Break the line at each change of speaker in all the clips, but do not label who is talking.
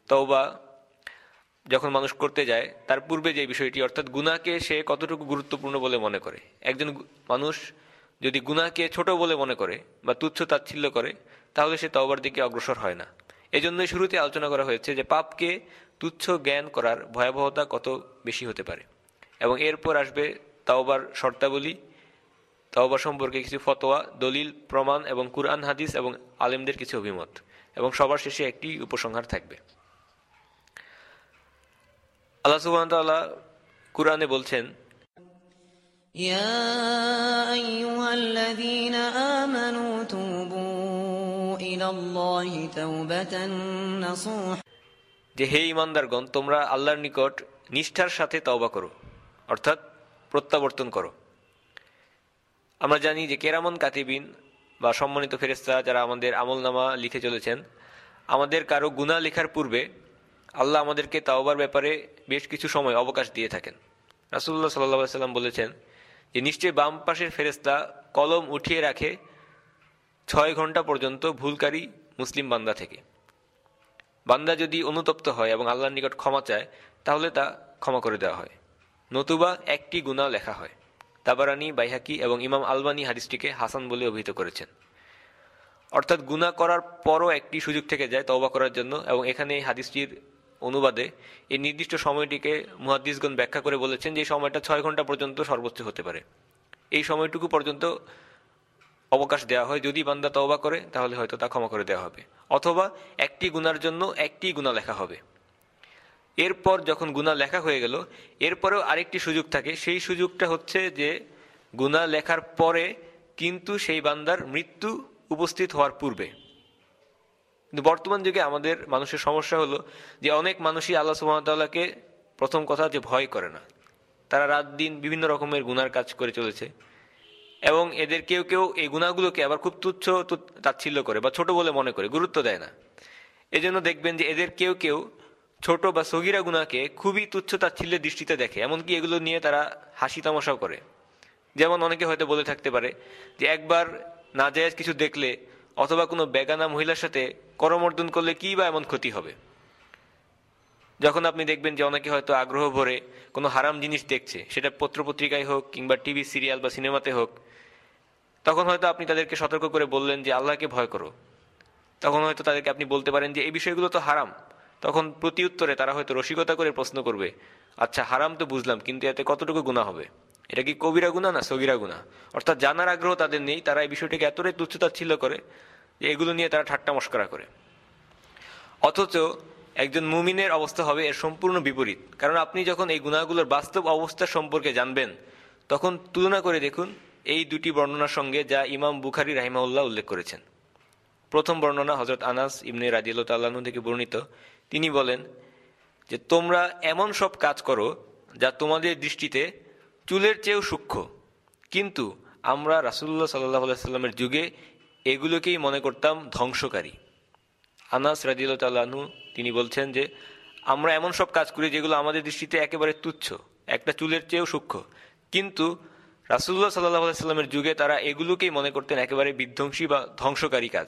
তওবা যখন মানুষ করতে যায় তার পূর্বে যে বিষয়টি, অর্থাৎ গুনাহকে সে কতটুকু গুরুত্বপূর্ণ বলে মনে করে। একজন মানুষ যদি গুনাহকে ছোট বলে মনে করে বা তুচ্ছ তাচ্ছিল্য করে, তাহলে সে তওবার দিকে অগ্রসর হয় না। এজন্যই শুরুতে আলোচনা করা হয়েছে যে পাপকে তুচ্ছ জ্ঞান করার ভয়াবহতা কত বেশি হতে পারে, এবং এরপর আসবে তওবার শর্তাবলী, তওবা সম্পর্কে কিছু ফতোয়া, দলিল, প্রমাণ এবং কুরআন হাদিস এবং আলেমদের কিছু অভিমত, এবং সবার শেষে একটি উপসংহার থাকবে। আল্লাহ সুবহানাহু ওয়া তাআলা কুরআনে বলছেন,
ইয়া আইয়ুহাল্লাযীনা আমানু তুবু ইলাল্লাহি তাওবাতান নাসুহা,
যে হে ঈমানদারগণ, তোমরা আল্লাহর নিকট নিষ্ঠার সাথে তওবা করো, অর্থাৎ প্রত্যাবর্তন করো। আমরা জানি যে কেরামন কাতিবিন বা সম্মানিত ফেরেশতা যারা আমাদের আমলনামা লিখে চলেছেন, আমাদের কারো গুনাহ লেখার পূর্বে আল্লাহ আমাদেরকে তাওবার ব্যাপারে বেশ কিছু সময় অবকাশ দিয়ে থাকেন। রাসূলুল্লাহ সাল্লাল্লাহু আলাইহি ওয়াসাল্লাম বলেছেন যে নিশ্চয়ই বাম পাশের ফেরেশতা কলম উঠিয়ে রাখে 6 ঘন্টা পর্যন্ত ভুলকারী মুসলিম বান্দা থেকে। বান্দা যদি অনুতপ্ত হয় এবং আল্লাহর নিকট ক্ষমা চায়, তাহলে তা ক্ষমা করে দেওয়া হয়, নতুবা একটি গুনাহ লেখা হয়। তাবারানী, বাইহাকি এবং ইমাম আলবানী হাদিসটিকে হাসান বলে অভিহিত করেছেন। অর্থাৎ গুনাহ করার পরও একটি সুযোগ থেকে যায় তওবা করার জন্য, এবং এখানে এই হাদিসটির অনুবাদে এই নির্দিষ্ট সময়টিকে মুহাদ্দিসগণ ব্যাখ্যা করে বলেছেন যে এই সময়টা 6 ঘন্টা পর্যন্ত সর্বোচ্চ হতে পারে। এই সময়টুকু পর্যন্ত অবকাশ দেওয়া হয়, যদি বান্দা তওবা করে তাহলে হয়তো তা ক্ষমা করে দেওয়া হবে, অথবা একটি গুনার জন্য একটি গুনাহ লেখা হবে। এরপর যখন গুনাহ লেখা হয়ে গেল, এরপরেও আরেকটি সুযোগ থাকে। সেই সুযোগটা হচ্ছে যে গুনাহ লেখার পরে কিন্তু সেই বান্দার মৃত্যু উপস্থিত হওয়ার পূর্বে। কিন্তু বর্তমান যুগে আমাদের মানুষের সমস্যা হলো যে অনেক মানুষই আল্লাহ সুবহানাহু ওয়া তাআলাকে প্রথম কথা যে ভয় করে না। তারা রাত দিন বিভিন্ন রকমের গুনার কাজ করে চলেছে, এবং এদের কেউ কেউ এই গুনাহগুলোকে আবার খুব তুচ্ছ তাচ্ছিল্য করে বা ছোট বলে মনে করে, গুরুত্ব দেয় না। এজন্য দেখবেন যে এদের কেউ কেউ ছোট বা সগীরা গুনাহকে খুবই তুচ্ছ তাচ্ছিল্যের দৃষ্টিতে দেখে, এমনকি এগুলো নিয়ে তারা হাসি তামাশাও করে। যেমন অনেকে হয়তো বলে থাকতে পারে যে একবার নাজায়েজ কিছু দেখলে অথবা কোনো বেগানা মহিলার সাথে করমর্দন করলে কি বা এমন ক্ষতি হবে। যখন আপনি দেখবেন যে অনেকে হয়তো আগ্রহ ভরে কোনো হারাম জিনিস দেখছে, সেটা পত্রপত্রিকায় হোক কিংবা টিভি সিরিয়াল বা সিনেমাতে হোক, তখন হয়তো আপনি তাদেরকে সতর্ক করে বললেন যে আল্লাহকে ভয় করো। তখন হয়তো তাদেরকে আপনি বলতে পারেন যে এই বিষয়গুলো তো হারাম। তখন প্রতি উত্তরে তারা হয়তো রসিকতা করে প্রশ্ন করবে, আচ্ছা হারাম তো বুঝলাম, কিন্তু এতে কতটুকু গুনাহ হবে? এটা কি কবিরা গুনাহ না সগীরা গুনাহ? অর্থাৎ জানার আগ্রহ তাদের নেই, তারা এই বিষয়টিকে এতটাই তুচ্ছতাচ্ছিল্য করে যে এগুলো নিয়ে তারা ঠাট্টা মশকরা করে। অথচ একজন মুমিনের অবস্থা হবে এর সম্পূর্ণ বিপরীত। কারণ আপনি যখন এই গুনাহগুলোর বাস্তব অবস্থা সম্পর্কে জানবেন, তখন তুলনা করে দেখুন এই দুটি বর্ণনার সঙ্গে যা ইমাম বুখারী রাহিমাহুল্লাহ উল্লেখ করেছেন। প্রথম বর্ণনা হযরত আনাস ইবনে রাদিয়াল্লাহু তাআলা আনহু থেকে বর্ণিত। তিনি বলেন যে তোমরা এমন সব কাজ করো যা তোমাদের দৃষ্টিতে চুলের চেয়েও সূক্ষ্ম, কিন্তু আমরা রাসূলুল্লাহ সাল্লাল্লাহু আলাইহি সাল্লামের যুগে এগুলোকেই মনে করতাম ধ্বংসকারী। আনাস রাদিয়াল্লাহু তাআলা আনহু তিনি বলছেন যে আমরা এমন সব কাজ করি যেগুলো আমাদের দৃষ্টিতে একেবারে তুচ্ছ, একটা চুলের চেয়েও সূক্ষ্ম, কিন্তু রাসূলুল্লাহ সাল্লাল্লাহু আলাইহি সাল্লামের যুগে তারা এগুলোকেই মনে করতেন একেবারে বিধ্বংসী বা ধ্বংসকারী কাজ।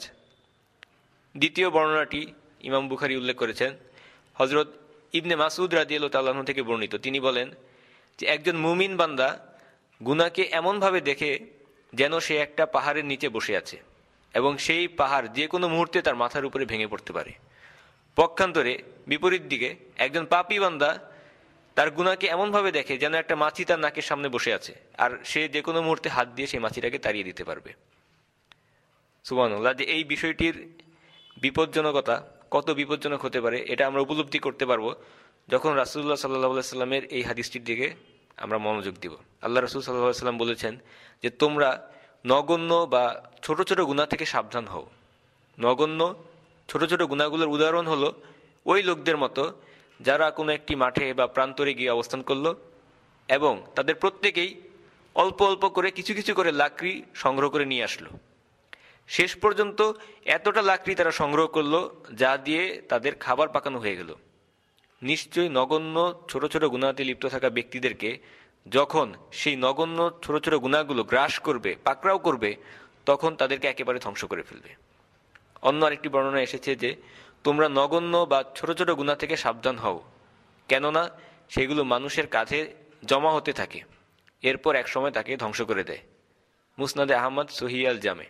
দ্বিতীয় বর্ণনাটি ইমাম বুখারী উল্লেখ করেছেন হযরত ইবনে মাসউদ রাদিয়াল্লাহু তাআলা আনহু থেকে বর্ণিত। তিনি বলেন যে একজন মুমিন বান্দা গুনাহকে এমনভাবে দেখে যেন সে একটা পাহাড়ের নিচে বসে আছে এবং সেই পাহাড় যে কোনো মুহূর্তে তার মাথার উপরে ভেঙে পড়তে পারে। পক্ষান্তরে বিপরীত দিকে একজন পাপী বান্দা তার গুনাহকে এমনভাবে দেখে যেন একটা মাছি তার নাকের সামনে বসে আছে, আর সে যে কোনো মুহূর্তে হাত দিয়ে সেই মাছিটাকে তাড়িয়ে দিতে পারবে। সুবহানাল্লাহ, যে এই বিষয়টির বিপজ্জনকতা কত বিপজ্জনক হতে পারে এটা আমরা উপলব্ধি করতে পারবো যখন রাসূলুল্লাহ সাল্লাল্লাহু আলাইহি সাল্লামের এই হাদিসটির দিকে আমরা মনোযোগ দিব। আল্লাহ রাসূল সাল্লাল্লাহু আলাইহি সাল্লাম বলেছেন যে তোমরা নগণ্য বা ছোট ছোট গুনাহ থেকে সাবধান হও। নগণ্য ছোট ছোট গুনাহগুলোর উদাহরণ হলো ওই লোকদের মতো যারা কোনো একটি মাঠে বা প্রান্তরে গিয়ে অবস্থান করলো এবং তাদের প্রত্যেকেই অল্প অল্প করে কিছু কিছু করে লাকড়ি সংগ্রহ করে নিয়ে আসলো। শেষ পর্যন্ত এতটা লাকড়ি তারা সংগ্রহ করলো যা দিয়ে তাদের খাবার পাকানো হয়ে গেল। নিশ্চয়ই নগণ্য ছোট ছোট গুনাহতে লিপ্ত থাকা ব্যক্তিদেরকে যখন সেই নগণ্য ছোট ছোট গুনাহগুলো গ্রাস করবে, পাকড়াও করবে, তখন তাদেরকে একেবারে ধ্বংস করে ফেলবে। অন্য আরেকটি বর্ণনা এসেছে যে তোমরা নগণ্য বা ছোট ছোট গুনাহ থেকে সাবধান হও, কেননা সেগুলো মানুষের কাঁধে জমা হতে থাকে, এরপর একসময় তাকে ধ্বংস করে দেয়। মুসনাদে আহমদ, সহিহ আল জামে।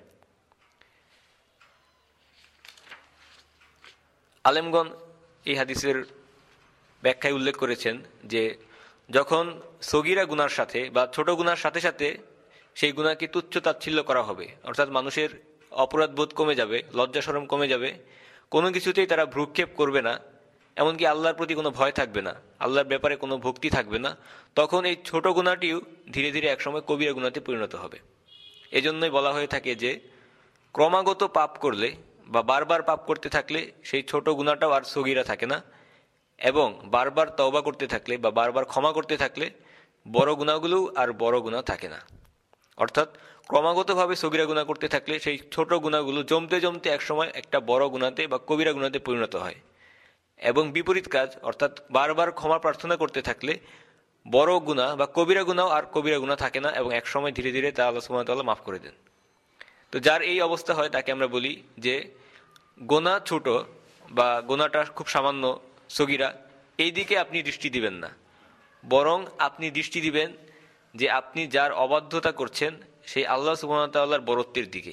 আলেমগণ এই হাদিসের ব্যাখ্যায় উল্লেখ করেছেন যে যখন সগীরা গুনার সাথে বা ছোট গুনার সাথে সাথে সেই গুনাহকে তুচ্ছ তাচ্ছিল্য করা হবে, অর্থাৎ মানুষের অপরাধবোধ কমে যাবে, লজ্জা শরম কমে যাবে, কোনো কিছুতেই তারা ভ্রুক্ষেপ করবে না, এমনকি আল্লাহর প্রতি কোনো ভয় থাকবে না, আল্লাহর ব্যাপারে কোনো ভক্তি থাকবে না, তখন এই ছোট গুনাহটিও ধীরে ধীরে একসময় কবিরা গুনাহতে পরিণত হবে। এজন্যই বলা হয়ে থাকে যে ক্রমাগত পাপ করলে বা বারবার পাপ করতে থাকলে সেই ছোট গুনাহটাও আর সগীরা থাকে না, এবং বারবার তওবা করতে থাকলে বা বারবার ক্ষমা করতে থাকলে বড় গুনাহগুলোও আর বড় গুনাহ থাকে না। অর্থাৎ ক্রমাগতভাবে সগীরা গুনাহ করতে থাকলে সেই ছোট গুনাহগুলো জমতে জমতে একসময় একটা বড় গুনাহতে বা কবিরা গুনাহতে পরিণত হয়, এবং বিপরীত কাজ অর্থাৎ বারবার ক্ষমা প্রার্থনা করতে থাকলে বড় গুনাহ বা কবিরা গুনাহ আর কবিরা গুনাহ থাকে না, এবং একসময় ধীরে ধীরে তা আল্লাহ সুবহানাহু ওয়া তাআলা মাফ করে দেন। তো যার এই অবস্থা হয় তাকে আমরা বলি যে গুনাহ ছোট বা গুনাহটা খুব সামান্য সগীরা, এই দিকে আপনি দৃষ্টি দিবেন না, বরং আপনি দৃষ্টি দিবেন যে আপনি যার অবাধ্যতা করছেন সেই আল্লাহ সুবহানাহু ওয়া তাআলার বরত্বের দিকে।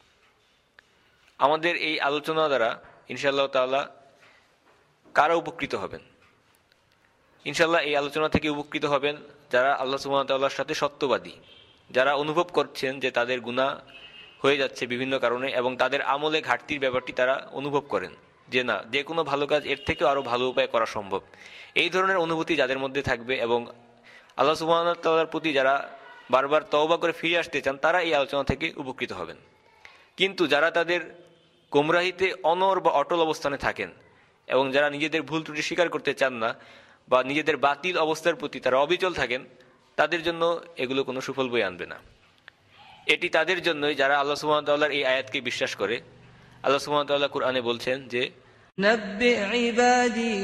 আমাদের এই আলোচনা দ্বারা ইনশাআল্লাহ তাআলা কারা উপকৃত হবেন? ইনশাআল্লাহ এই আলোচনা থেকে উপকৃত হবেন যারা আল্লাহ সুবহানাহু ওয়া তাআলার সাথে সত্যবাদী, যারা অনুভব করছেন যে তাদের গুনাহ হয়ে যাচ্ছে বিভিন্ন কারণে, এবং তাদের আমলে ঘাটতির ব্যাপারটি তারা অনুভব করেন যে না, যে কোনো ভালো কাজ এর থেকেও আরও ভালো উপায় করা সম্ভব। এই ধরনের অনুভূতি যাদের মধ্যে থাকবে এবং আল্লাহ সুবহানাহু ওয়া তাআলার প্রতি যারা বারবার তওবা করে ফিরে আসতে চান, তারা এই আলোচনা থেকে উপকৃত হবেন। কিন্তু যারা তাদের গোমরাহিতে অনড় বা অটল অবস্থানে থাকেন এবং যারা নিজেদের ভুল ত্রুটি স্বীকার করতে চান না বা নিজেদের বাতিল অবস্থার প্রতি তারা অবিচল থাকেন, তাদের জন্য এগুলো কোনো সুফল বয়ে আনবে না। এটি তাদের জন্যই যারা আল্লাহ সুবহানাহু ওয়া তাআলার এই আয়াতকে বিশ্বাস করে। আল্লাহ সুবহানাহু ওয়া তাআলা কুরআনে বলছেন যে
نبئ عبادي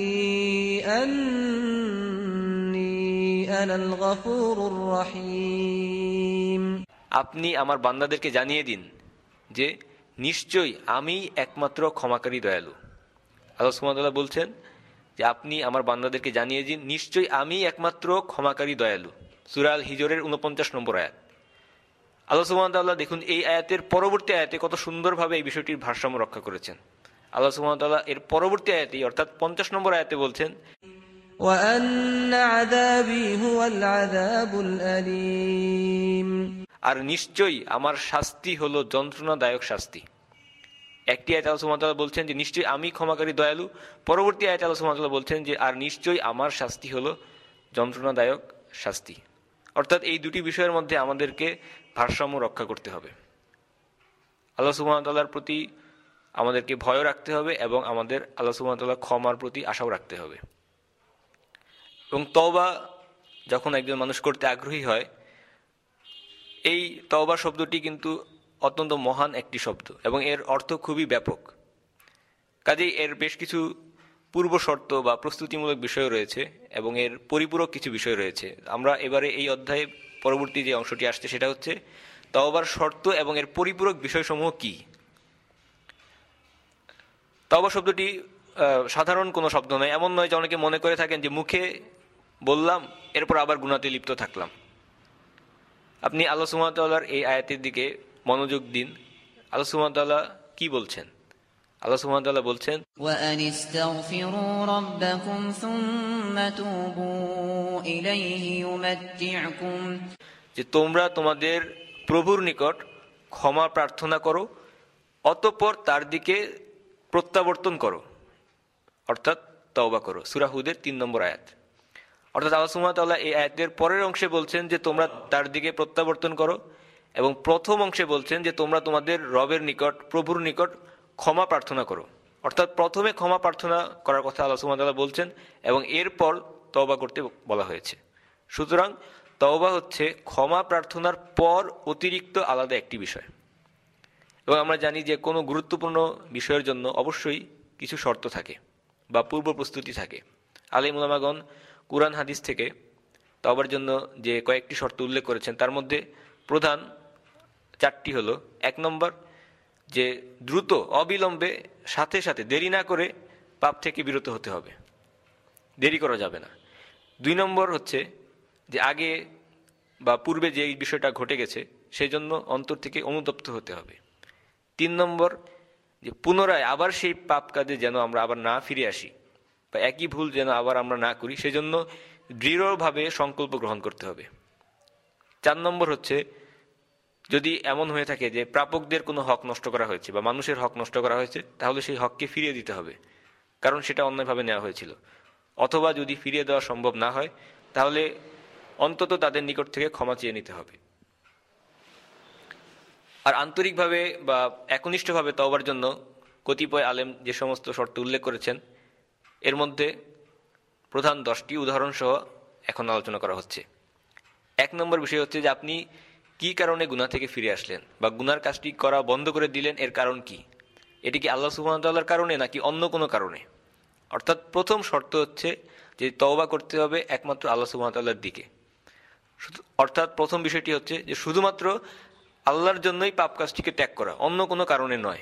أني أنا الغفور الرحيم
আপনি আমার বান্দাদেরকে জানিয়ে দিন যে নিশ্চয়ই আমি একমাত্র ক্ষমাকারী দয়ালু। আল্লাহ সুবহানাহু ওয়া তাআলা বলছেন যে আপনি আমার বান্দাদেরকে জানিয়ে দিন নিশ্চয়ই আমি একমাত্র ক্ষমাকারী দয়ালু। সূরা আল হিজরের 49 নম্বর আয়াত। আল্লাহ সুবহানাহু ওয়া তাআলা দেখুন এই আয়াতের পরবর্তী আয়াতে কত সুন্দরভাবে এই বিষয়টির ভারসাম্য রক্ষা করেছেন। আল্লাহ সুবহানাহু ওয়া তাআলা এর পরবর্তী আয়াতে অর্থাৎ 50 নম্বর আয়াতে বলছেন
وأن عذابي هو العذاب الأليم
আর নিশ্চয়ই আমার শাস্তি হলো যন্ত্রণাদায়ক শাস্তি। একটি আয়াতে আল্লাহ সুবহানাহু ওয়া তাআলা বলছেন যে নিশ্চয়ই আমি ক্ষমাকারী দয়ালু, পরবর্তী আয়াতে আল্লাহ সুবহানাহু ওয়া তাআলা বলছেন যে আর নিশ্চয়ই আমার শাস্তি হলো যন্ত্রণাদায়ক শাস্তি। অর্থাৎ এই দুটি বিষয়ের মধ্যে আমাদেরকে ভারসাম্য রক্ষা করতে হবে। আল্লাহ সুবহানাহু ওয়া তাআলার প্রতি আমাদেরকে ভয় রাখতে হবে এবং আমাদের আল্লাহ সুবহানাহু ওয়া তাআলার ক্ষমার প্রতি আশাও রাখতে হবে। এবং তওবা যখন একজন মানুষ করতে আগ্রহী হয়, এই তওবা শব্দটি কিন্তু অত্যন্ত মহান একটি শব্দ এবং এর অর্থ খুবই ব্যাপক। কাজেই এর বেশ কিছু পূর্ব শর্ত বা প্রস্তুতিমূলক বিষয় রয়েছে এবং এর পরিপূরক কিছু বিষয় রয়েছে। আমরা এবারে এই অধ্যায়ে পরবর্তী যে অংশটি আসছে সেটা হচ্ছে তওবার শর্ত এবং এর পরিপূরক বিষয়সমূহ কি। তওবা শব্দটি সাধারণ কোনো শব্দ নয়। এমন নয় যে অনেকে মনে করে থাকেন যে মুখে বললাম এরপর আবার গুনাহতে লিপ্ত থাকলাম। আপনি আল্লাহ সুবহানাহু ওয়া তাআলার এই আয়াতের দিকে মনোযোগ দিন। আল্লাহ সুবহানাহু ওয়া তাআলা কি বলছেন? আল্লাহ সুবহানাহু ওয়া তাআলা বলছেন
وأن استغفروا ربكم ثم توبوا إليه يمتعكم
যে তোমরা তোমাদের প্রভুর নিকট ক্ষমা প্রার্থনা করো, অতঃপর তার দিকে প্রত্যাবর্তন করো, অর্থাৎ তওবা করো। সূরা হুদের 3 নম্বর আয়াত। অর্থাৎ আল্লাহ সুবহানাহু ওয়া তাআলা এই আয়াতের পরের অংশে বলছেন যে তোমরা তার দিকে প্রত্যাবর্তন করো, এবং প্রথম অংশে বলছেন যে তোমরা তোমাদের রবের নিকট, প্রভুর নিকট ক্ষমা প্রার্থনা করো। অর্থাৎ প্রথমে ক্ষমা প্রার্থনা করার কথা আল্লাহ সুবহানাহু ওয়া তাআলা বলছেন এবং এরপর তওবা করতে বলা হয়েছে। সুতরাং তওবা হচ্ছে ক্ষমা প্রার্থনার পর অতিরিক্ত আলাদা একটি বিষয়। এবং আমরা জানি যে কোনো গুরুত্বপূর্ণ বিষয়ের জন্য অবশ্যই কিছু শর্ত থাকে বা পূর্ব প্রস্তুতি থাকে। আলিম উলামাগণ কুরআন হাদিস থেকে তওবার জন্য যে কয়েকটি শর্ত উল্লেখ করেছেন তার মধ্যে প্রধান 4টি হলো, 1 নম্বর যে দ্রুত অবিলম্বে সাথে সাথে দেরি না করে পাপ থেকে বিরত হতে হবে, দেরি করা যাবে না। 2 নম্বর হচ্ছে যে আগে বা পূর্বে যে বিষয়টা ঘটে গেছে সেই জন্য অন্তর থেকে অনুতপ্ত হতে হবে। 3 নম্বর যে পুনরায় আবার সেই পাপ কাজে যেন আমরা আবার না ফিরে আসি বা একই ভুল যেন আবার আমরা না করি, সেজন্য দৃঢ়ভাবে সংকল্প গ্রহণ করতে হবে। 4 নম্বর হচ্ছে যদি এমন হয়ে থাকে যে প্রাপকদের কোনো হক নষ্ট করা হয়েছে বা মানুষের হক নষ্ট করা হয়েছে, তাহলে সেই হককে ফিরিয়ে দিতে হবে, কারণ সেটা অন্যায়ভাবে নেওয়া হয়েছিল। অথবা যদি ফিরিয়ে দেওয়া সম্ভব না হয়, তাহলে অন্তত তাদের নিকট থেকে ক্ষমা চেয়ে নিতে হবে। আর আন্তরিকভাবে বা একনিষ্ঠভাবে তওবার জন্য কতিপয় আলেম যে সমস্ত শর্ত উল্লেখ করেছেন, এর মধ্যে প্রধান 10টি উদাহরণ সহ এখন আলোচনা করা হচ্ছে। 1 নম্বর বিষয় হচ্ছে যে আপনি কি কারণে গুনাহ থেকে ফিরে আসলেন বা গুনার কাজটি করা বন্ধ করে দিলেন, এর কারণ কি? এটি কি আল্লাহ সুবহানাহু ওয়া তাআলার কারণে নাকি অন্য কোনো কারণে? অর্থাৎ প্রথম শর্ত হচ্ছে যে তওবা করতে হবে একমাত্র আল্লাহ সুবহানাহু ওয়া তাআলার দিকে। অর্থাৎ প্রথম বিষয়টি হচ্ছে যে শুধুমাত্র আল্লাহর জন্যই পাপ কাজটিকে ত্যাগ করা, অন্য কোনো কারণে নয়।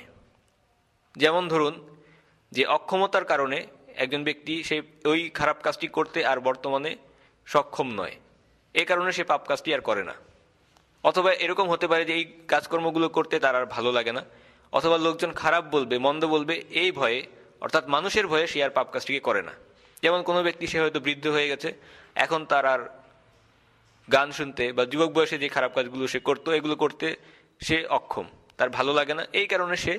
যেমন ধরুন যে অক্ষমতার কারণে একজন ব্যক্তি সে ওই খারাপ কাজটি করতে আর বর্তমানে সক্ষম নয়, এই কারণে সে পাপ কাজটি আর করে না। অথবা এরকম হতে পারে যে এই কাজকর্মগুলো করতে তার আর ভালো লাগে না, অথবা লোকজন খারাপ বলবে, মন্দ বলবে, এই ভয়ে, অর্থাৎ মানুষের ভয়ে সে আর পাপ কাজটিকে করে না। যেমন কোনো ব্যক্তি সে হয়তো বৃদ্ধ হয়ে গেছে, এখন তার আর গান শুনতে বা যুবক বয়সে যে খারাপ কাজগুলো সে করতো এগুলো করতে সে অক্ষম, তার ভালো লাগে না, এই কারণে সে,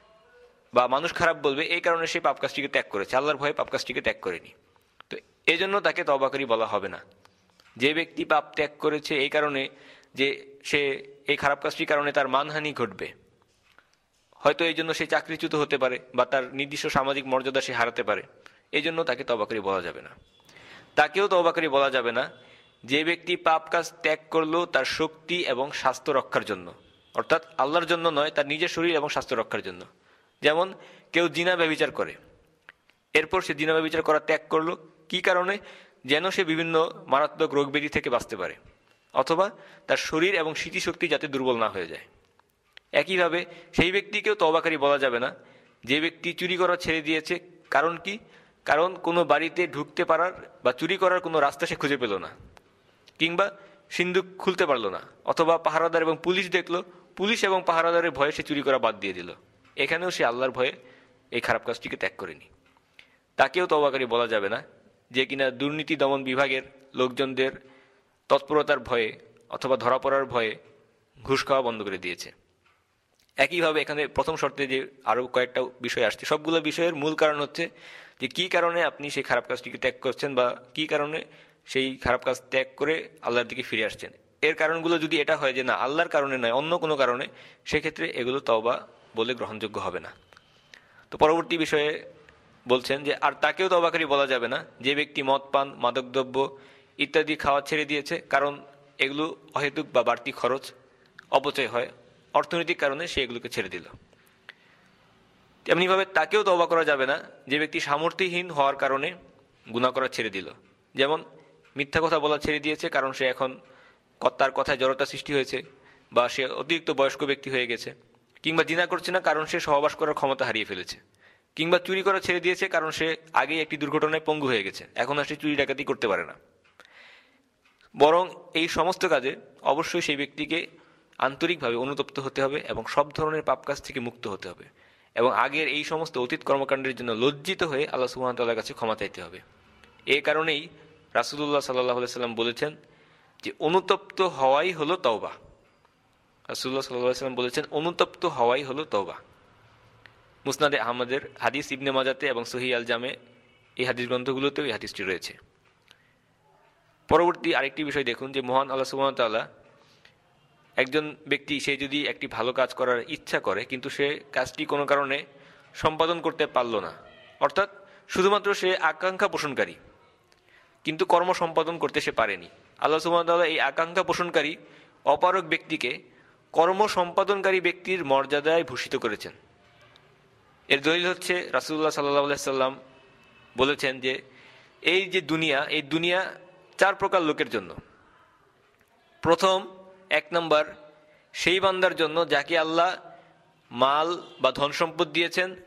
বা মানুষ খারাপ বলবে এই কারণে সে পাপ কাজটিকে ত্যাগ করেছে, আল্লাহর ভয়ে পাপ কাজটিকে ত্যাগ করেনি। তো এই জন্য তাকে তওবাকারী বলা হবে না। যে ব্যক্তি পাপ ত্যাগ করেছে এই কারণে যে সে এই খারাপ কাজটির কারণে তার মানহানি ঘটবে, হয়তো এই জন্য সে চাকরিচ্যুত হতে পারে বা তার নির্দিষ্ট সামাজিক মর্যাদা সে হারাতে পারে, এই জন্য তাকে তওবাকারী বলা যাবে না। তাকেও তওবাকারী বলা যাবে না যে ব্যক্তি পাপ কাজ ত্যাগ করলো তার শক্তি এবং স্বাস্থ্য রক্ষার জন্য, অর্থাৎ আল্লাহর জন্য নয়, তার নিজের শরীর এবং স্বাস্থ্য রক্ষার জন্য। যেমন কেউ জিনা ব্যভিচার করে, এরপর সে জিনা ব্যভিচার করা ত্যাগ করলো কি কারণে? যেন সে বিভিন্ন মারাত্মক রোগ ব্যাধি থেকে বাঁচতে পারে, অথবা তার শরীর এবং স্মৃতিশক্তি যাতে দুর্বল না হয়ে যায়। একইভাবে সেই ব্যক্তিকেও তওবাকারী বলা যাবে না যে ব্যক্তি চুরি করা ছেড়ে দিয়েছে। কারণ কি? কারণ কোনো বাড়িতে ঢুকতে পারার বা চুরি করার কোনো রাস্তা সে খুঁজে পেল না, কিংবা সিন্দুক খুলতে পারলো না, অথবা পাহারাদার এবং পুলিশ দেখলো, পুলিশ এবং পাহারাদারের ভয়ে সে চুরি করা বাদ দিয়ে দিল, এখানেও সে আল্লাহর ভয়ে এই খারাপ কাজটিকে ত্যাগ করেনি। তাকেও তওবাকারী বলা যাবে না যে কিনা দুর্নীতি দমন বিভাগের লোকজনদের তৎপরতার ভয়ে অথবা ধরা পড়ার ভয়ে ঘুষ খাওয়া বন্ধ করে দিয়েছে। একইভাবে এখানে প্রথম শর্তে যে আরও কয়েকটা বিষয় আসছে, সবগুলো বিষয়ের মূল কারণ হচ্ছে যে কি কারণে আপনি সেই খারাপ কাজটিকে ত্যাগ করছেন বা কি কারণে সেই খারাপ কাজ ত্যাগ করে আল্লাহর দিকে ফিরে আসছেন। এর কারণগুলো যদি এটা হয় যে না আল্লাহর কারণে নয়, অন্য কোনো কারণে, সেক্ষেত্রে এগুলো তওবা বলে গ্রহণযোগ্য হবে না। তো পরবর্তী বিষয়ে বলছেন যে আর তাকেও তওবাকারী বলা যাবে না যে ব্যক্তি মদ পান, মাদকদ্রব্য ইত্যাদি খাওয়া ছেড়ে দিয়েছে, কারণ এগুলো অহেতুক বা বাড়তি খরচ, অপচয় হয়, অর্থনৈতিক কারণে সে এগুলোকে ছেড়ে দিল। তেমনিভাবে তাকেও তওবা করা যাবে না যে ব্যক্তি সামর্থ্যহীন হওয়ার কারণে গুনাহ করা ছেড়ে দিল। যেমন মিথ্যা কথা বলা ছেড়ে দিয়েছে, কারণ সে এখন তার কথায় জড়তা সৃষ্টি হয়েছে বা সে অতিরিক্ত বয়স্ক ব্যক্তি হয়ে গেছে, কিংবা জিনা করছে না কারণ সে সহবাস করার ক্ষমতা হারিয়ে ফেলেছে, কিংবা চুরি করা ছেড়ে দিয়েছে কারণ সে আগেই একটি দুর্ঘটনায় পঙ্গু হয়ে গেছে, এখন আর সে চুরি ডাকাতি করতে পারে না। বরং এই সমস্ত কাজে অবশ্যই সেই ব্যক্তিকে আন্তরিকভাবে অনুতপ্ত হতে হবে এবং সব ধরনের পাপ কাজ থেকে মুক্ত হতে হবে, এবং আগের এই সমস্ত অতীত কর্মকাণ্ডের জন্য লজ্জিত হয়ে আল্লাহ সুবহানাহু ওয়া তাআলার কাছে ক্ষমা চাইতে হবে। এই কারণেই রাসূলুল্লাহ সাল্লাল্লাহু আলাইহি সাল্লাম বলেছেন যে অনুতপ্ত হওয়াই হলো তওবা। রাসূলুল্লাহ সাল্লাল্লাহু আলাইহি সাল্লাম বলেছেন অনুতপ্ত হওয়াই হলো তওবা। মুসনাদে আহমদের হাদিস, ইবনে মাজাতে এবং সহিহ আল জামে, এই হাদিস গ্রন্থগুলোতেও এই হাদিসটি রয়েছে। পরবর্তী আরেকটি বিষয় দেখুন যে মহান আল্লাহ সুবহানাহু ওয়া তাআলা একজন ব্যক্তি সে যদি একটি ভালো কাজ করার ইচ্ছা করে কিন্তু সে কাজটি কোনো কারণে সম্পাদন করতে পারল না, অর্থাৎ শুধুমাত্র সে আকাঙ্ক্ষা পোষণকারী কিন্তু কর্ম সম্পাদন করতে সে পারেনি, আল্লাহ সুবহানাহু ওয়া তাআলা এই আকাঙ্ক্ষা পোষণকারী অপারগ ব্যক্তিকে কর্ম সম্পাদনকারী ব্যক্তির মর্যাদায় ভূষিত করেছেন। এর দলিল হচ্ছে রাসূলুল্লাহ সাল্লাল্লাহু আলাইহি সাল্লাম বলেছেন যে এই যে দুনিয়া, এই দুনিয়া 4 প্রকার লোকের জন্য। প্রথম 1 নম্বর সেই বান্দার জন্য যাকে আল্লাহ মাল বা ধন সম্পদ দিয়েছেন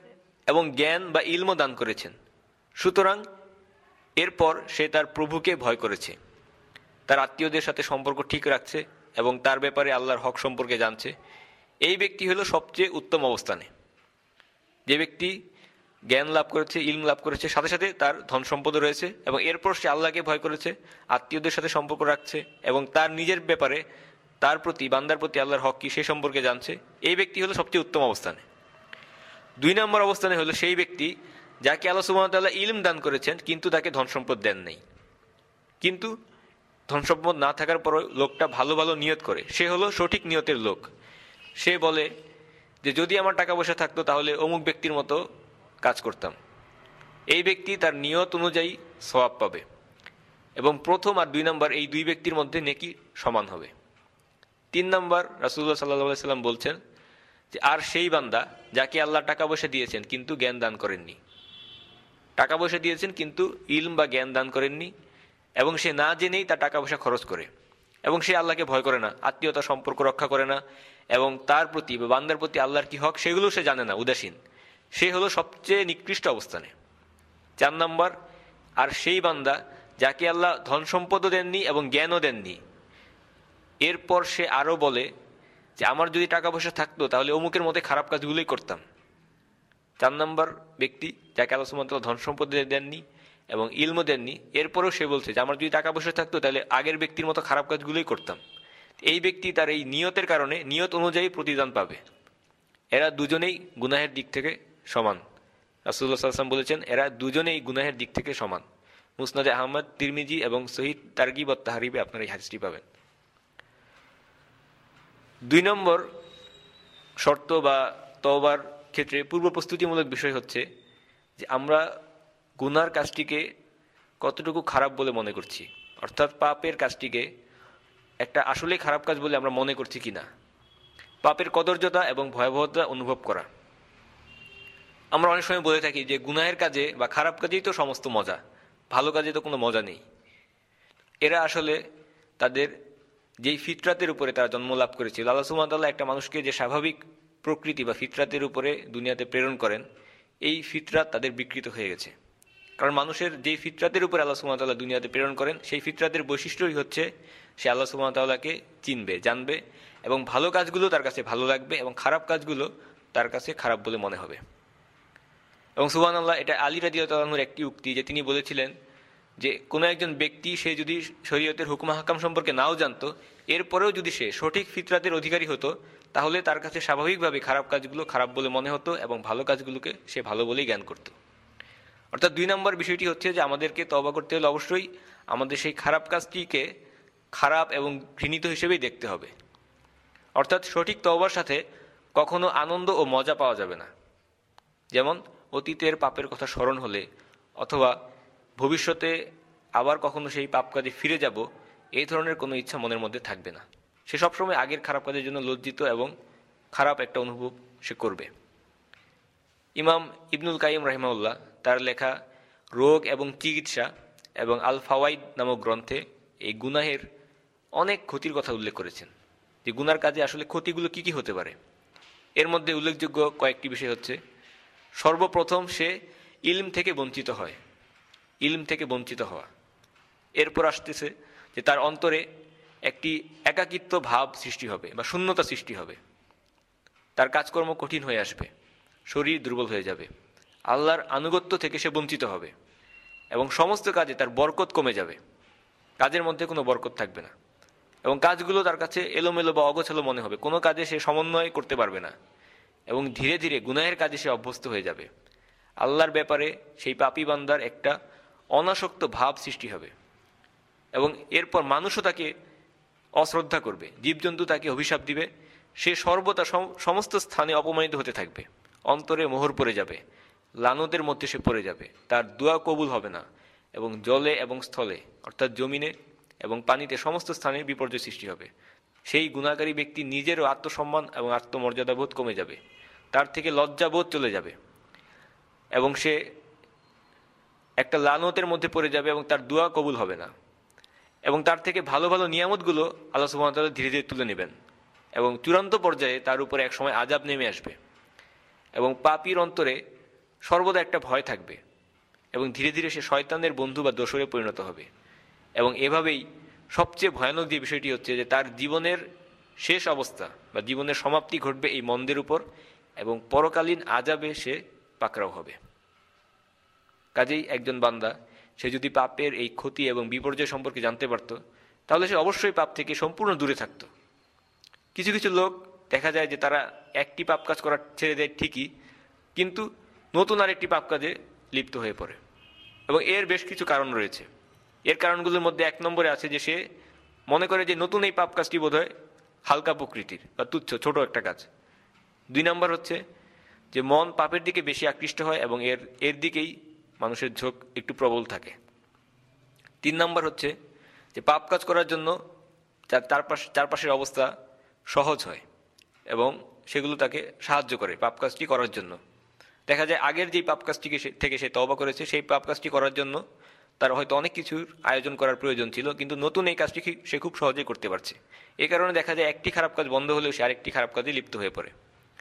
এবং জ্ঞান বা ইলমও দান করেছেন। সুতরাং এরপর সে তার প্রভুকে ভয় করেছে, তার আত্মীয়দের সাথে সম্পর্ক ঠিক রাখছে এবং তার ব্যাপারে আল্লাহর হক সম্পর্কে জানছে। এই ব্যক্তি হলো সবচেয়ে উত্তম অবস্থানে। যে ব্যক্তি জ্ঞান লাভ করেছে, ইলম লাভ করেছে, সাথে সাথে তার ধন সম্পদ রয়েছে এবং এরপর সে আল্লাহকে ভয় করেছে, আত্মীয়দের সাথে সম্পর্ক রাখছে এবং তার নিজের ব্যাপারে, তার প্রতি, বান্দার প্রতি আল্লাহর হক কি সে সম্পর্কে জানছে, এই ব্যক্তি হলো সবচেয়ে উত্তম অবস্থানে। 2 নম্বর অবস্থানে হলো সেই ব্যক্তি যাকে আল্লাহ সুবহানাহু ওয়া তাআলা ইলম দান করেছেন কিন্তু তাকে ধন সম্পদ দেন নাই। কিন্তু ধন সম্পদ না থাকার পরও লোকটা ভালো ভালো নিয়ত করে, সে হলো সঠিক নিয়তের লোক। সে বলে যে যদি আমার টাকা পয়সা থাকতো তাহলে অমুক ব্যক্তির মতো কাজ করতাম। এই ব্যক্তি তার নিয়ত অনুযায়ী সওয়াব পাবে এবং প্রথম আর 2 নম্বর এই 2 ব্যক্তির মধ্যে নেকি সমান হবে। 3 নম্বর রাসূলুল্লাহ সাল্লাল্লাহু আলাইহি সাল্লাম বলছেন যে আর সেই বান্দা যাকে আল্লাহ টাকা পয়সা দিয়েছেন কিন্তু জ্ঞান দান করেননি। টাকা পয়সা দিয়েছেন কিন্তু ইলম বা জ্ঞান দান করেননি এবং সে না জেনেই তার টাকা পয়সা খরচ করে এবং সে আল্লাহকে ভয় করে না, আত্মীয়তা সম্পর্ক রক্ষা করে না এবং তার প্রতি বা বান্দার প্রতি আল্লাহর কি হক সেগুলো সে জানে না, উদাসীন। সে হলো সবচেয়ে নিকৃষ্ট অবস্থানে। 4 নম্বর আর সেই বান্দা যাকে আল্লাহ ধন সম্পদও দেননি এবং জ্ঞানও দেননি, এরপর সে আরও বলে যে আমার যদি টাকা পয়সা থাকতো তাহলে অমুকের মধ্যে খারাপ কাজগুলোই করতাম। 4 নম্বর ব্যক্তি যাকে আল্লাহ সুবহানাহু ওয়া তাআলা ধন সম্পদ দেননি এবং ইলমও দেননি, এরপরও সে বলছে যে আমার যদি টাকা পয়সা থাকতো তাহলে আগের ব্যক্তির মতো খারাপ কাজগুলোই করতাম। এই ব্যক্তি তার এই নিয়তের কারণে নিয়ত অনুযায়ী প্রতিদান পাবে। এরা দুজনেই গুনাহের দিক থেকে সমান। রাসূলুল্লাহ সাল্লাল্লাহু আলাইহি ওয়াসাল্লাম বলেছেন এরা দুজনেই গুনাহের দিক থেকে সমান। মুসনাদে আহমদ, তিরমিজি এবং সহিহ তারগিব ওয়াত তাহরিবে আপনারা এই হাদিসটি পাবেন। 2 নম্বর শর্ত বা তওবার ক্ষেত্রে পূর্ব প্রস্তুতিমূলক বিষয় হচ্ছে যে আমরা গুনার কাজটিকে কতটুকু খারাপ বলে মনে করছি, অর্থাৎ পাপের কাজটিকে একটা আসলে খারাপ কাজ বলে আমরা মনে করছি কিনা, পাপের কদর্যতা এবং ভয়াবহতা অনুভব করা। আমরা অনেক সময় বলে থাকি যে গুনাহের কাজে বা খারাপ কাজেই তো সমস্ত মজা, ভালো কাজে তো কোনো মজা নেই। এরা আসলে তাদের যেই ফিতরাতের উপরে তারা জন্ম লাভ করেছিল, আল্লাহ সুবহানাহু ওয়া তাআলা একটা মানুষকে যে স্বাভাবিক প্রকৃতি বা ফিতরাতের উপরে দুনিয়াতে প্রেরণ করেন, এই ফিতরাত তাদের বিকৃত হয়ে গেছে। কারণ মানুষের যেই ফিতরাতের উপরে আল্লাহ সুবহানাহু ওয়া তাআলা দুনিয়াতে প্রেরণ করেন সেই ফিতরাতের বৈশিষ্ট্যই হচ্ছে সে আল্লাহ সুবহানাহু ওয়া তাআলাকে চিনবে, জানবে এবং ভালো কাজগুলো তার কাছে ভালো লাগবে এবং খারাপ কাজগুলো তার কাছে খারাপ বলে মনে হবে। এবং সুবহানাল্লাহ, এটা আলী রাদিয়াল্লাহু আনহুর একটি উক্তি যে তিনি বলেছিলেন যে কোনো একজন ব্যক্তি সে যদি শরীয়তের হুকুম হাকাম সম্পর্কে নাও জানতো, এরপরেও যদি সে সঠিক ফিতরাতের অধিকারী হতো তাহলে তার কাছে স্বাভাবিকভাবে খারাপ কাজগুলো খারাপ বলে মনে হতো এবং ভালো কাজগুলোকে সে ভালো বলেই জ্ঞান করত। অর্থাৎ 2 নম্বর বিষয়টি হচ্ছে যে আমাদেরকে তওবা করতে হলে অবশ্যই আমাদের সেই খারাপ কাজটিকে খারাপ এবং ঘৃণিত হিসেবেই দেখতে হবে। অর্থাৎ সঠিক তওবার সাথে কখনো আনন্দ ও মজা পাওয়া যাবে না। যেমন অতীতের পাপের কথা স্মরণ হলে অথবা ভবিষ্যতে আবার কখনো সেই পাপ কাজে ফিরে যাব, এই ধরনের কোনো ইচ্ছা মনের মধ্যে থাকবে না। সে সবসময় আগের খারাপ কাজের জন্য লজ্জিত এবং খারাপ একটা অনুভব সে করবে। ইমাম ইবনুল কাইয়িম রাহিমাহুল্লাহ তার লেখা রোগ এবং চিকিৎসা এবং আল ফাওয়াইদ নামক গ্রন্থে এই গুনাহের অনেক ক্ষতির কথা উল্লেখ করেছেন, যে গুনার কাজে আসলে ক্ষতিগুলো কি কি হতে পারে। এর মধ্যে উল্লেখযোগ্য কয়েকটি বিষয় হচ্ছে, সর্বপ্রথম সে ইলম থেকে বঞ্চিত হয়, ইলম থেকে বঞ্চিত হওয়া। এরপর আসতেছে যে তার অন্তরে একটি একাকিত্ব ভাব সৃষ্টি হবে বা শূন্যতা সৃষ্টি হবে, তার কাজকর্ম কঠিন হয়ে আসবে, শরীর দুর্বল হয়ে যাবে, আল্লাহর আনুগত্য থেকে সে বঞ্চিত হবে এবং সমস্ত কাজে তার বরকত কমে যাবে, কাজের মধ্যে কোনো বরকত থাকবে না এবং কাজগুলো তার কাছে এলোমেলো বা অগোছালো মনে হবে, কোনো কাজে সে সমন্বয় করতে পারবে না এবং ধীরে ধীরে গুনাহের কাজে সে অভ্যস্ত হয়ে যাবে। আল্লাহর ব্যাপারে সেই পাপী বান্দার একটা অনাসক্ত ভাব সৃষ্টি হবে এবং এরপর মানুষও তাকে অশ্রদ্ধা করবে, জীবজন্তু তাকে অভিশাপ দিবে, সে সর্বদা সমস্ত স্থানে অপমানিত হতে থাকবে, অন্তরে মোহর পড়ে যাবে, লানতের মধ্যে সে পড়ে যাবে, তার দোয়া কবুল হবে না এবং জলে এবং স্থলে অর্থাৎ জমিনে এবং পানিতে সমস্ত স্থানে বিপর্যয় সৃষ্টি হবে। সেই গুনাহগারী ব্যক্তি নিজেরও আত্মসম্মান এবং আত্মমর্যাদাবোধ কমে যাবে, তার থেকে লজ্জাবোধ চলে যাবে এবং সে একটা লানতের মধ্যে পড়ে যাবে এবং তার দোয়া কবুল হবে না এবং তার থেকে ভালো ভালো নিয়ামতগুলো আল্লাহ সুবহানাহু ওয়া তাআলা ধীরে ধীরে তুলে নেবেন এবং চূড়ান্ত পর্যায়ে তার উপরে একসময় আযাব নেমে আসবে এবং পাপীর অন্তরে সর্বদা একটা ভয় থাকবে এবং ধীরে ধীরে সে শয়তানের বন্ধু বা দোসরে পরিণত হবে। এবং এভাবেই সবচেয়ে ভয়ানক যে বিষয়টি হচ্ছে যে তার জীবনের শেষ অবস্থা বা জীবনের সমাপ্তি ঘটবে এই মন্দের উপর এবং পরকালীন আযাবে সে পাকড়াও হবে। কাজেই একজন বান্দা সে যদি পাপের এই ক্ষতি এবং বিপর্যয় সম্পর্কে জানতে পারত, তাহলে সে অবশ্যই পাপ থেকে সম্পূর্ণ দূরে থাকত। কিছু কিছু লোক দেখা যায় যে তারা একটি পাপ কাজ করা ছেড়ে দেয় ঠিকই, কিন্তু নতুন আরেকটি পাপ কাজে লিপ্ত হয়ে পড়ে। এবং এর বেশ কিছু কারণ রয়েছে। এর কারণগুলোর মধ্যে 1 নম্বরে আছে যে সে মনে করে যে নতুন এই পাপ কাজটি বোধহয় হালকা প্রকৃতির বা তুচ্ছ ছোট একটা কাজ। 2 নম্বর হচ্ছে যে মন পাপের দিকে বেশি আকৃষ্ট হয় এবং এর দিকেই মানুষের ঝোঁক একটু প্রবল থাকে। 3 নম্বর হচ্ছে যে পাপ কাজ করার জন্য চারপাশের অবস্থা সহজ হয় এবং সেগুলো তাকে সাহায্য করে পাপ কাজটি করার জন্য। দেখা যায় আগের যেই পাপ কাজটিকে থেকে সে তওবা করেছে, সেই পাপ কাজটি করার জন্য তার হয়তো অনেক কিছুর আয়োজন করার প্রয়োজন ছিল, কিন্তু নতুন এই কাজটি সে খুব সহজেই করতে পারছে। এই কারণে দেখা যায় একটি খারাপ কাজ বন্ধ হলেও সে আরেকটি খারাপ কাজে লিপ্ত হয়ে পড়ে।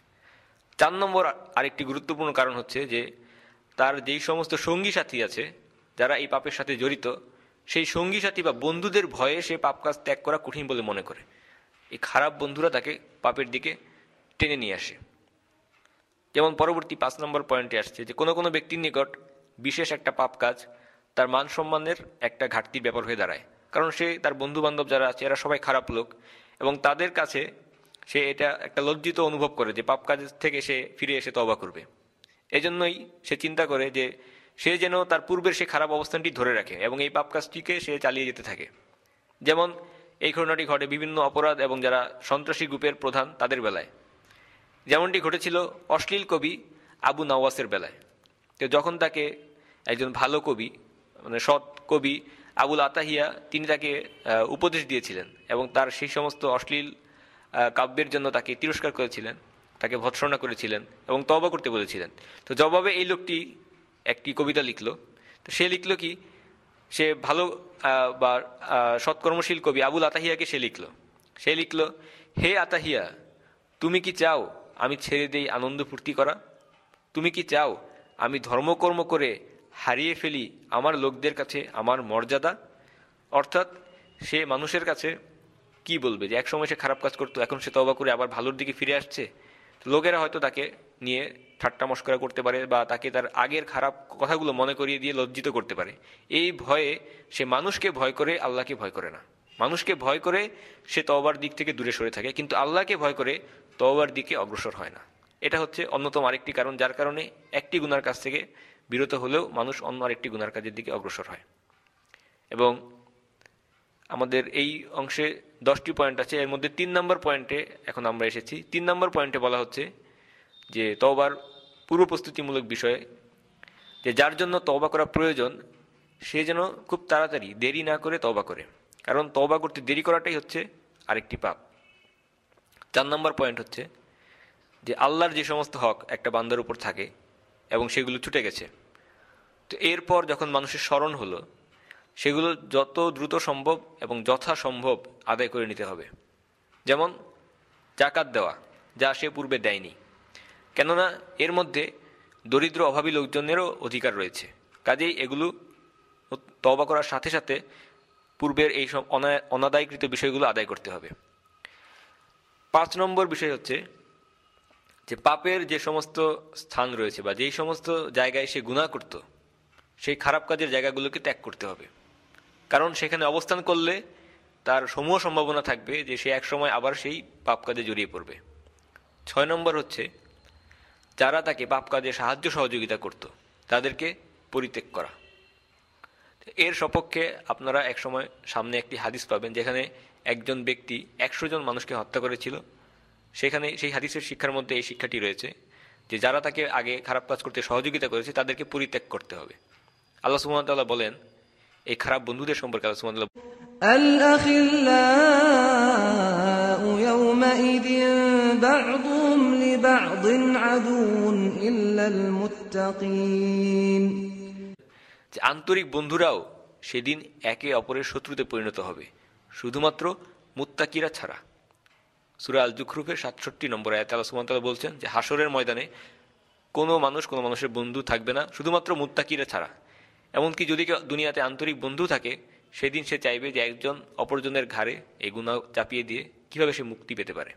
4 নম্বর আরেকটি গুরুত্বপূর্ণ কারণ হচ্ছে যে তার যেই সমস্ত সঙ্গী সাথী আছে যারা এই পাপের সাথে জড়িত, সেই সঙ্গী সাথী বা বন্ধুদের ভয়ে সে পাপ কাজ ত্যাগ করা কঠিন বলে মনে করে। এই খারাপ বন্ধুরা তাকে পাপের দিকে টেনে নিয়ে আসে। যেমন পরবর্তী 5 নম্বর পয়েন্টে আসছে যে কোনো কোনো ব্যক্তির নিকট বিশেষ একটা পাপ কাজ তার মান সম্মানের একটা ঘাটতির ব্যাপার হয়ে দাঁড়ায়, কারণ সে তার বন্ধু বান্ধব যারা আছে এরা সবাই খারাপ লোক এবং তাদের কাছে সে এটা একটা লজ্জিত অনুভব করে যে পাপ কাজ থেকে সে ফিরে এসে তওবা করবে। এজন্যই সে চিন্তা করে যে সে যেন তার পূর্বের সে খারাপ অবস্থানটি ধরে রাখে এবং এই পাপ কাজটিকে সে চালিয়ে যেতে থাকে। যেমন এই ঘটনাটি ঘটে বিভিন্ন অপরাধ এবং যারা সন্ত্রাসী গ্রুপের প্রধান তাদের বেলায়। যেমনটি ঘটেছিল অশ্লীল কবি আবু নওয়াসের বেলায়। তো যখন তাকে একজন ভালো কবি মানে সৎ কবি আবুল আতাহিয়া তিনি তাকে উপদেশ দিয়েছিলেন এবং তার সেই সমস্ত অশ্লীল কাব্যের জন্য তাকে তিরস্কার করেছিলেন, তাকে ভৎসনা করেছিলেন এবং তওবা করতে বলেছিলেন। তো জবাবে এই লোকটি একটি কবিতা লিখল। তো সে লিখল কি, সে ভালো বা সৎকর্মশীল কবি আবুল আতাহিয়াকে সে লিখল, হে আতাহিয়া, তুমি কি চাও আমি ছেড়ে দেই আনন্দ ফুর্তি করা? তুমি কি চাও আমি ধর্মকর্ম করে হারিয়ে ফেলি আমার লোকদের কাছে আমার মর্যাদা? অর্থাৎ সে মানুষের কাছে কি বলবে যে একসময় সে খারাপ কাজ করতো, এখন সে তওবা করে আবার ভালোর দিকে ফিরে আসছে। লোকেরা হয়তো তাকে নিয়ে ঠাট্টা মশকরা করতে পারে বা তাকে তার আগের খারাপ কথাগুলো মনে করিয়ে দিয়ে লজ্জিত করতে পারে। এই ভয়ে সে মানুষকে ভয় করে, আল্লাহকে ভয় করে না। মানুষকে ভয় করে সে তওবার দিক থেকে দূরে সরে থাকে, কিন্তু আল্লাহকে ভয় করে তওবার দিকে অগ্রসর হয় না। এটা হচ্ছে অন্যতম আরেকটি কারণ যার কারণে একটি গুনার কাছ থেকে বিরত হলেও মানুষ অন্য আরেকটি গুনার কাজের দিকে অগ্রসর হয়। এবং আমাদের এই অংশে 10টি পয়েন্ট আছে, এর মধ্যে 3 নম্বর পয়েন্টে এখন আমরা এসেছি। 3 নম্বর পয়েন্টে বলা হচ্ছে যে তওবার পূর্ব প্রস্তুতিমূলক বিষয়ে যে যার জন্য তওবা করা প্রয়োজন সে যেন খুব তাড়াতাড়ি দেরি না করে তওবা করে, কারণ তওবা করতে দেরি করাটাই হচ্ছে আরেকটি পাপ। 4 নম্বর পয়েন্ট হচ্ছে যে আল্লাহর যে সমস্ত হক একটা বান্দার উপর থাকে এবং সেগুলো ছুটে গেছে, তো এরপর যখন মানুষের স্মরণ হলো সেগুলো যত দ্রুত সম্ভব এবং যথাসম্ভব আদায় করে নিতে হবে। যেমন জাকাত দেওয়া, যা সে পূর্বে দেয়নি, কেননা এর মধ্যে দরিদ্র অভাবী লোকজনেরও অধিকার রয়েছে। কাজেই এগুলো তওবা করার সাথে সাথে পূর্বের এই সব অনাদায়কৃত বিষয়গুলো আদায় করতে হবে। 5 নম্বর বিষয় হচ্ছে যে পাপের যে সমস্ত স্থান রয়েছে বা যেই সমস্ত জায়গায় সে গুনাহ করত সেই খারাপ কাজের জায়গাগুলোকে ত্যাগ করতে হবে, কারণ সেখানে অবস্থান করলে তার সমূহ সম্ভাবনা থাকবে যে সে একসময় আবার সেই পাপ কাজে জড়িয়ে পড়বে। 6 নম্বর হচ্ছে যারা তাকে পাপ কাজে সাহায্য সহযোগিতা করত তাদেরকে পরিত্যাগ করা। এর সপক্ষে আপনারা একসময় সামনে একটি হাদিস পাবেন যেখানে একজন ব্যক্তি 100 জন মানুষকে হত্যা করেছিল। সেখানে সেই হাদিসের শিক্ষার মধ্যে এই শিক্ষাটি রয়েছে যে যারা তাকে আগে খারাপ কাজ করতে সহযোগিতা করেছে তাদেরকে পরিত্যাগ করতে হবে। আল্লাহ সুবহানাহু ওয়া তাআলা বলেন এই খারাপ বন্ধুদের সম্পর্কে, আল্লাহ সুবহানাহু ওয়া তাআলা
الأخلاء يومئذ بعضهم لبعض عدو إلا المتقين
যে আন্তরিক বন্ধুরাও সেদিন একে অপরের শত্রুতে পরিণত হবে শুধুমাত্র মুত্তাকিরা ছাড়া। সূরা আল জুখরুফের 67 নম্বর আয়াতে আল্লাহ সুবহানাহু ওয়া তাআলা বলছেন যে হাসরের ময়দানে কোনো মানুষ কোনো মানুষের বন্ধু থাকবে না, শুধুমাত্র মুত্তাকিরা ছাড়া। এমনকি যদি কেউ দুনিয়াতে আন্তরিক বন্ধু থাকে, সেদিন সে চাইবে যে একজন অপরজনের ঘাড়ে এই গুনাহ চাপিয়ে দিয়ে কিভাবে সে মুক্তি পেতে পারে।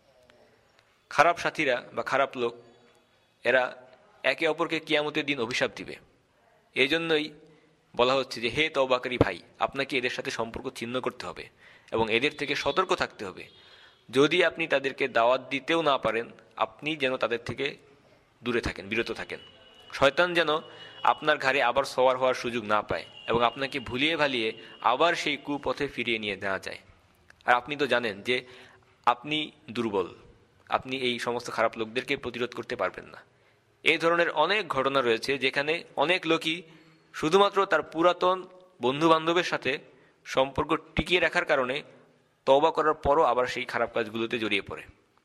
খারাপ সাথীরা বা খারাপ লোক, এরা একে অপরকে কিয়ামতের দিন অভিশাপ দিবে। এই জন্যই বলা হচ্ছে যে হে তওবাকারী ভাই, আপনাকে এদের সাথে সম্পর্ক ছিন্ন করতে হবে এবং এদের থেকে সতর্ক থাকতে হবে। যদি আপনি তাদেরকে দাওয়াত দিতেও না পারেন, আপনি যেন তাদের থেকে দূরে থাকেন, বিরত থাকেন। শয়তান যেন আপনার ঘাড়ে আবার সওয়ার হওয়ার সুযোগ না পায় এবং আপনাকে ভুলিয়ে ভালিয়ে আবার সেই কুপথে ফিরিয়ে নিয়ে নেওয়া যায়। আর আপনি তো জানেন যে আপনি দুর্বল, আপনি এই সমস্ত খারাপ লোকদেরকে প্রতিরোধ করতে পারবেন না। এই ধরনের অনেক ঘটনা রয়েছে যেখানে অনেক লোকই শুধুমাত্র তার পুরাতন বন্ধু বান্ধবের সাথে সম্পর্ক টিকিয়ে রাখার কারণে তওবা করার পরও আবার সেই খারাপ কাজগুলোতে জড়িয়ে পড়ে।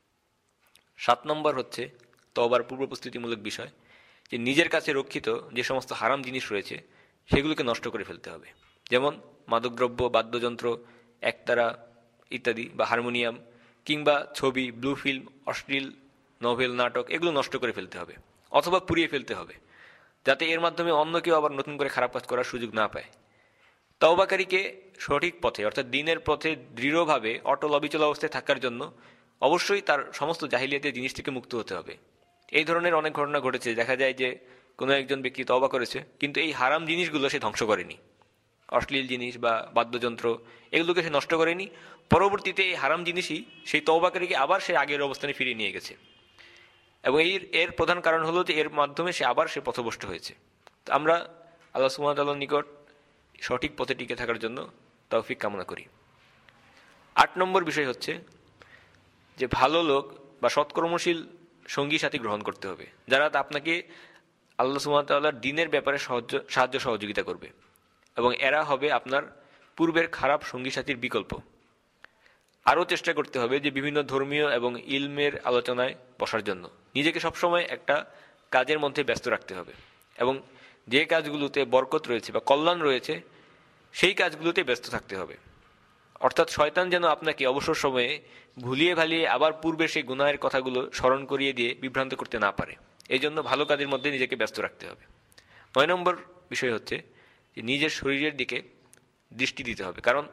7 নম্বর হচ্ছে তওবার পূর্ব প্রস্তুতিমূলক বিষয়, যে নিজের কাছে রক্ষিত যে সমস্ত হারাম জিনিস রয়েছে সেগুলোকে নষ্ট করে ফেলতে হবে। যেমন মাদকদ্রব্য, বাদ্যযন্ত্র, একতারা ইত্যাদি, বা হারমোনিয়াম, কিংবা ছবি, ব্লু ফিল্ম, অশ্লীল নভেল, নাটক, এগুলো নষ্ট করে ফেলতে হবে অথবা পুড়িয়ে ফেলতে হবে, যাতে এর মাধ্যমে অন্য কেউ আবার নতুন করে খারাপ কাজ করার সুযোগ না পায়। তওবাকারীকে সঠিক পথে অর্থাৎ দ্বীনের পথে দৃঢ়ভাবে অটল অবিচল অবস্থায় থাকার জন্য অবশ্যই তার সমস্ত জাহিলিয়াতের জিনিস থেকে মুক্ত হতে হবে। এই ধরনের অনেক ঘটনা ঘটেছে, দেখা যায় যে কোনো একজন ব্যক্তি তওবা করেছে কিন্তু এই হারাম জিনিসগুলো সে ধ্বংস করেনি, অশ্লীল জিনিস বা বাদ্যযন্ত্র এগুলোকে সে নষ্ট করেনি, পরবর্তীতে এই হারাম জিনিসই সেই তওবাকারীকে আবার সে আগের অবস্থানে ফিরিয়ে নিয়ে গেছে। এবং এর প্রধান কারণ হলো যে এর মাধ্যমে সে পথভ্রষ্ট হয়েছে। তো আমরা আল্লাহ সুবহানাহু ওয়া তাআলার নিকট সঠিক পথে টিকে থাকার জন্য তৌফিক কামনা করি। 8 নম্বর বিষয় হচ্ছে যে ভালো লোক বা সৎকর্মশীল সঙ্গী সাথী গ্রহণ করতে হবে, যারা আপনাকে আল্লাহ সুবহানাহু ওয়া তাআলার দ্বীনের ব্যাপারে সাহায্য সহযোগিতা করবে এবং এরা হবে আপনার পূর্বের খারাপ সঙ্গী সাথীর বিকল্প। আরও চেষ্টা করতে হবে যে বিভিন্ন ধর্মীয় এবং ইলমের আলোচনায় বসার জন্য নিজেকে সবসময় একটা কাজের মধ্যে ব্যস্ত রাখতে হবে এবং যে কাজগুলোতে বরকত রয়েছে বা কল্যাণ রয়েছে সেই কাজগুলোতে ব্যস্ত থাকতে হবে। অর্থাৎ শয়তান যেন আপনাকে অবসর সময়ে ভুলিয়ে ভালিয়ে আবার পূর্বে সেই গুনাহের কথাগুলো স্মরণ করিয়ে দিয়ে বিভ্রান্ত করতে না পারে। এই জন্য ভালো কাজের মধ্যে নিজেকে ব্যস্ত রাখতে হবে। 9 নম্বর বিষয় হচ্ছে যে নিজের শরীরের দিকে দৃষ্টি দিতে হবে, কারণ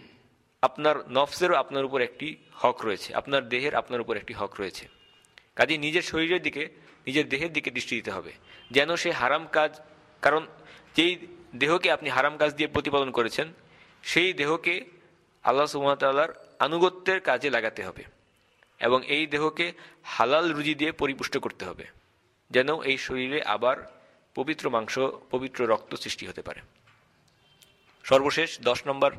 আপনার নফসেরও আপনার উপর একটি হক রয়েছে, আপনার দেহের আপনার উপর একটি হক রয়েছে। কাজে নিজের শরীরের দিকে, নিজের দেহের দিকে দৃষ্টি দিতে হবে যেন সে হারাম কাজ, কারণ যেই দেহকে আপনি হারাম কাজ দিয়ে প্রতিপালন করেছেন সেই দেহকে আল্লাহ সুবহানাহু ওয়া তাআলার আনুগত্যের কাজে লাগাতে হবে এবং এই দেহকে হালাল রুজি দিয়ে পরিপুষ্ট করতে হবে যেন এই শরীরে আবার পবিত্র মাংস, পবিত্র রক্ত সৃষ্টি হতে পারে। সর্বশেষ 10 নম্বর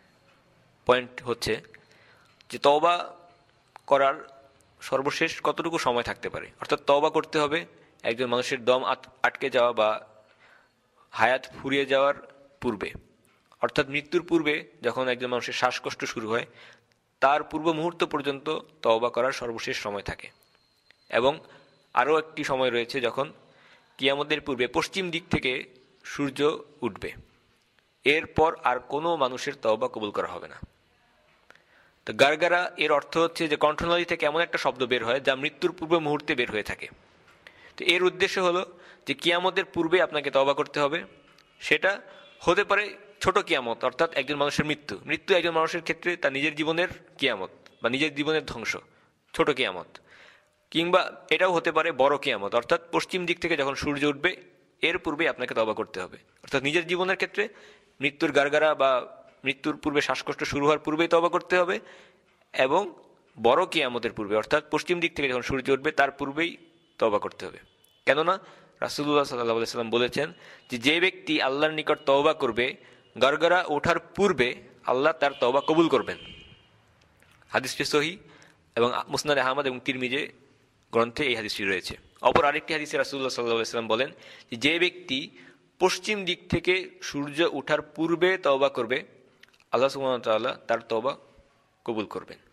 পয়েন্ট হচ্ছে যে তওবা করার সর্বশেষ কতটুকু সময় থাকতে পারে, অর্থাৎ তওবা করতে হবে একজন মানুষের দম আটকে যাওয়া বা হায়াত ফুরিয়ে যাওয়ার পূর্বে, অর্থাৎ মৃত্যুর পূর্বে যখন একজন মানুষের শ্বাসকষ্ট শুরু হয় তার পূর্ব মুহূর্ত পর্যন্ত তওবা করার সর্বশেষ সময় থাকে। এবং আরও একটি সময় রয়েছে যখন কিয়ামতের পূর্বে পশ্চিম দিক থেকে সূর্য উঠবে, এরপর আর কোনো মানুষের তওবা কবুল করা হবে না। তো গারগারা এর অর্থ হচ্ছে যে কণ্ঠনালী থেকে এমন একটা শব্দ বের হয় যা মৃত্যুর পূর্ব মুহূর্তে বের হয়ে থাকে। তো এর উদ্দেশ্য হলো যে কিয়ামতের পূর্বে আপনাকে তওবা করতে হবে। সেটা হতে পারে ছোট কিয়ামত, অর্থাৎ একজন মানুষের মৃত্যু একজন মানুষের ক্ষেত্রে তার নিজের জীবনের কিয়ামত বা নিজের জীবনের ধ্বংস, ছোট কিয়ামত, কিংবা এটাও হতে পারে বড় কিয়ামত, অর্থাৎ পশ্চিম দিক থেকে যখন সূর্য উঠবে এর পূর্বে আপনাকে তওবা করতে হবে। অর্থাৎ নিজের জীবনের ক্ষেত্রে মৃত্যুর গারগারা বা মৃত্যুর পূর্বে শ্বাসকষ্ট শুরু হওয়ার পূর্বেই তওবা করতে হবে এবং বড় কিয়ামতের পূর্বে অর্থাৎ পশ্চিম দিক থেকে যখন সূর্য উঠবে তার পূর্বেই তওবা করতে হবে। কেননা রাসূলুল্লাহ সাল্লাল্লাহু আলাইহি ওয়াসাল্লাম বলেছেন যে ব্যক্তি আল্লাহর নিকট তওবা করবে গারগারা ওঠার পূর্বে আল্লাহ তার তওবা কবুল করবেন। হাদিসটি সহিহ এবং মুসনাদ আহমদ এবং তিরমিজি গ্রন্থে এই হাদিসটি রয়েছে। অপর আরেকটি হাদিসে রাসূলুল্লাহ সাল্লাল্লাহু আলাইহি ওয়াসাল্লাম বলেন যে ব্যক্তি পশ্চিম দিক থেকে সূর্য ওঠার পূর্বে তওবা করবে আল্লাহ সুবহানাহু ওয়া তাআলা তার তওবা কবুল করবেন।